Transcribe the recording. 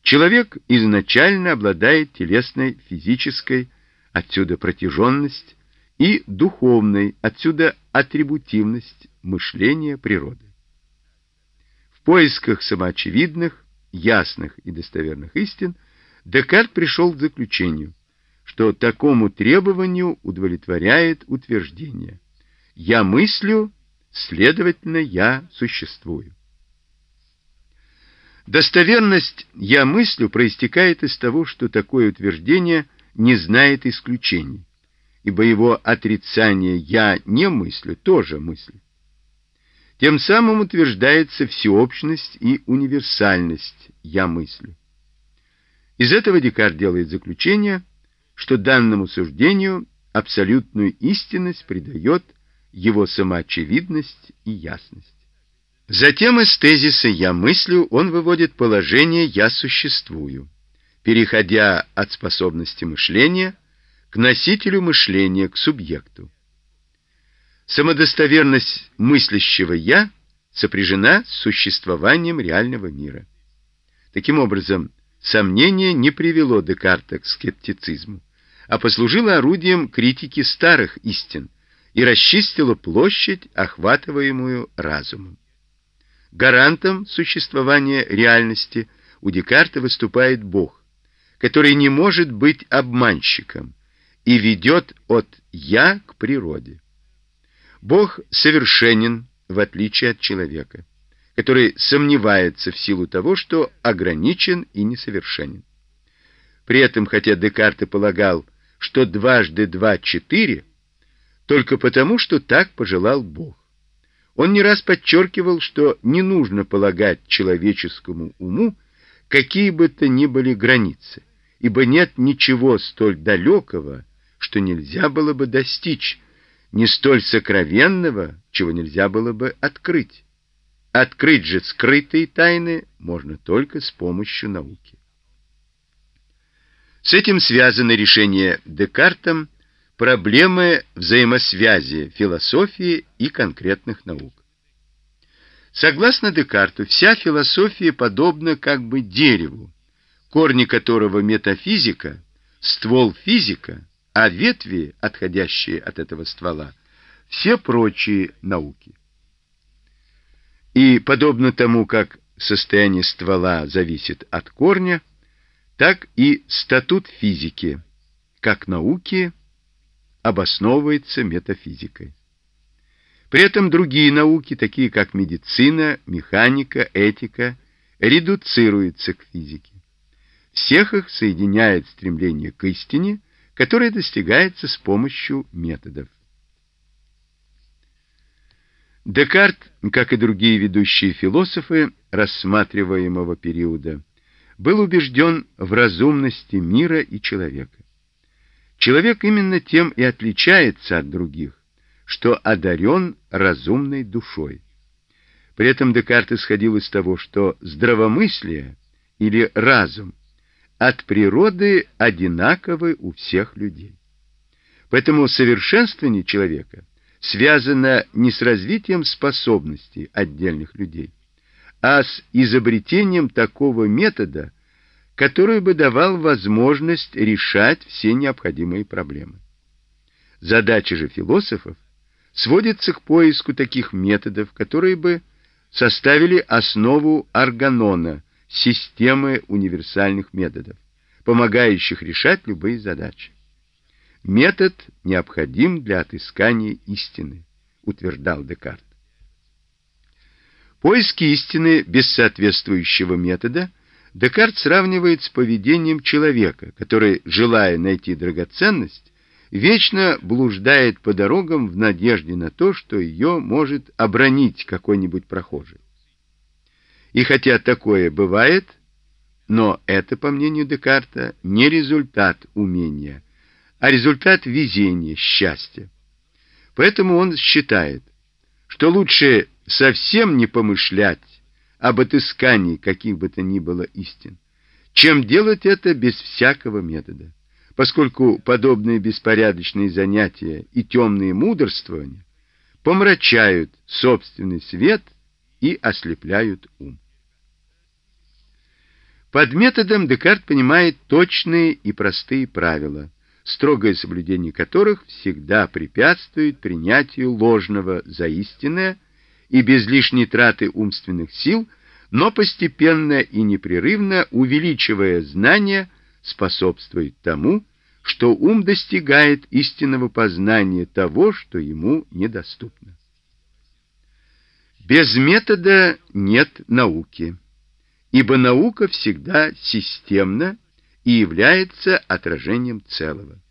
Человек изначально обладает телесной, физической, отсюда протяженность, и духовной, отсюда атрибутивность мышления природы. В поисках самоочевидных, ясных и достоверных истин Декарт пришел к заключению, что такому требованию удовлетворяет утверждение: «Я мыслю, следовательно, я существую». Достоверность «я мыслю» проистекает из того, что такое утверждение не знает исключений, ибо его отрицание «я не мыслю» тоже мысль. Тем самым утверждается всеобщность и универсальность «я мыслю». Из этого Декарт делает заключение, что данному суждению абсолютную истинность придает его самоочевидность и ясность. Затем из тезиса «я мыслю» он выводит положение «я существую», переходя от способности мышления к носителю мышления, к субъекту. Самодостоверность мыслящего «я» сопряжена с существованием реального мира. Таким образом, сомнение не привело Декарта к скептицизму, а послужило орудием критики старых истин и расчистило площадь, охватываемую разумом. Гарантом существования реальности у Декарта выступает Бог, который не может быть обманщиком и ведет от «я» к природе. Бог совершенен, в отличие от человека, который сомневается в силу того, что ограничен и несовершенен. При этом, хотя Декарт и полагал, что дважды два — 4, только потому, что так пожелал Бог. Он не раз подчеркивал, что не нужно полагать человеческому уму какие бы то ни были границы, ибо нет ничего столь далекого, что нельзя было бы достичь, не столь сокровенного, чего нельзя было бы открыть. Открыть же скрытые тайны можно только с помощью науки. С этим связано решение Декартом проблемы взаимосвязи философии и конкретных наук. Согласно Декарту, вся философия подобна как бы дереву, корни которого метафизика, ствол физика, а ветви, отходящие от этого ствола, все прочие науки. И подобно тому, как состояние ствола зависит от корня, так и статут физики, как науки, обосновывается метафизикой. При этом другие науки, такие как медицина, механика, этика, редуцируются к физике. Всех их соединяет стремление к истине, которое достигается с помощью методов. Декарт, как и другие ведущие философы рассматриваемого периода, был убежден в разумности мира и человека. Человек именно тем и отличается от других, что одарен разумной душой. При этом Декарт исходил из того, что здравомыслие или разум от природы одинаковы у всех людей. Поэтому совершенствование человека связано не с развитием способностей отдельных людей, а с изобретением такого метода, который бы давал возможность решать все необходимые проблемы. Задача же философов сводится к поиску таких методов, которые бы составили основу органона, системы универсальных методов, помогающих решать любые задачи. Метод необходим для отыскания истины, утверждал Декарт. Поиски истины без соответствующего метода Декарт сравнивает с поведением человека, который, желая найти драгоценность, вечно блуждает по дорогам в надежде на то, что ее может обронить какой-нибудь прохожий. И хотя такое бывает, но это, по мнению Декарта, не результат умения, а результат везения, счастья. Поэтому он считает, что лучше совсем не помышлять об отыскании каких бы то ни было истин, чем делать это без всякого метода, поскольку подобные беспорядочные занятия и темные мудрствования помрачают собственный свет и ослепляют ум. Под методом Декарт понимает точные и простые правила, строгое соблюдение которых всегда препятствует принятию ложного за истинное и без лишней траты умственных сил, но постепенно и непрерывно увеличивая знания, способствует тому, что ум достигает истинного познания того, что ему недоступно. Без метода нет науки, ибо наука всегда системна и является отражением целого.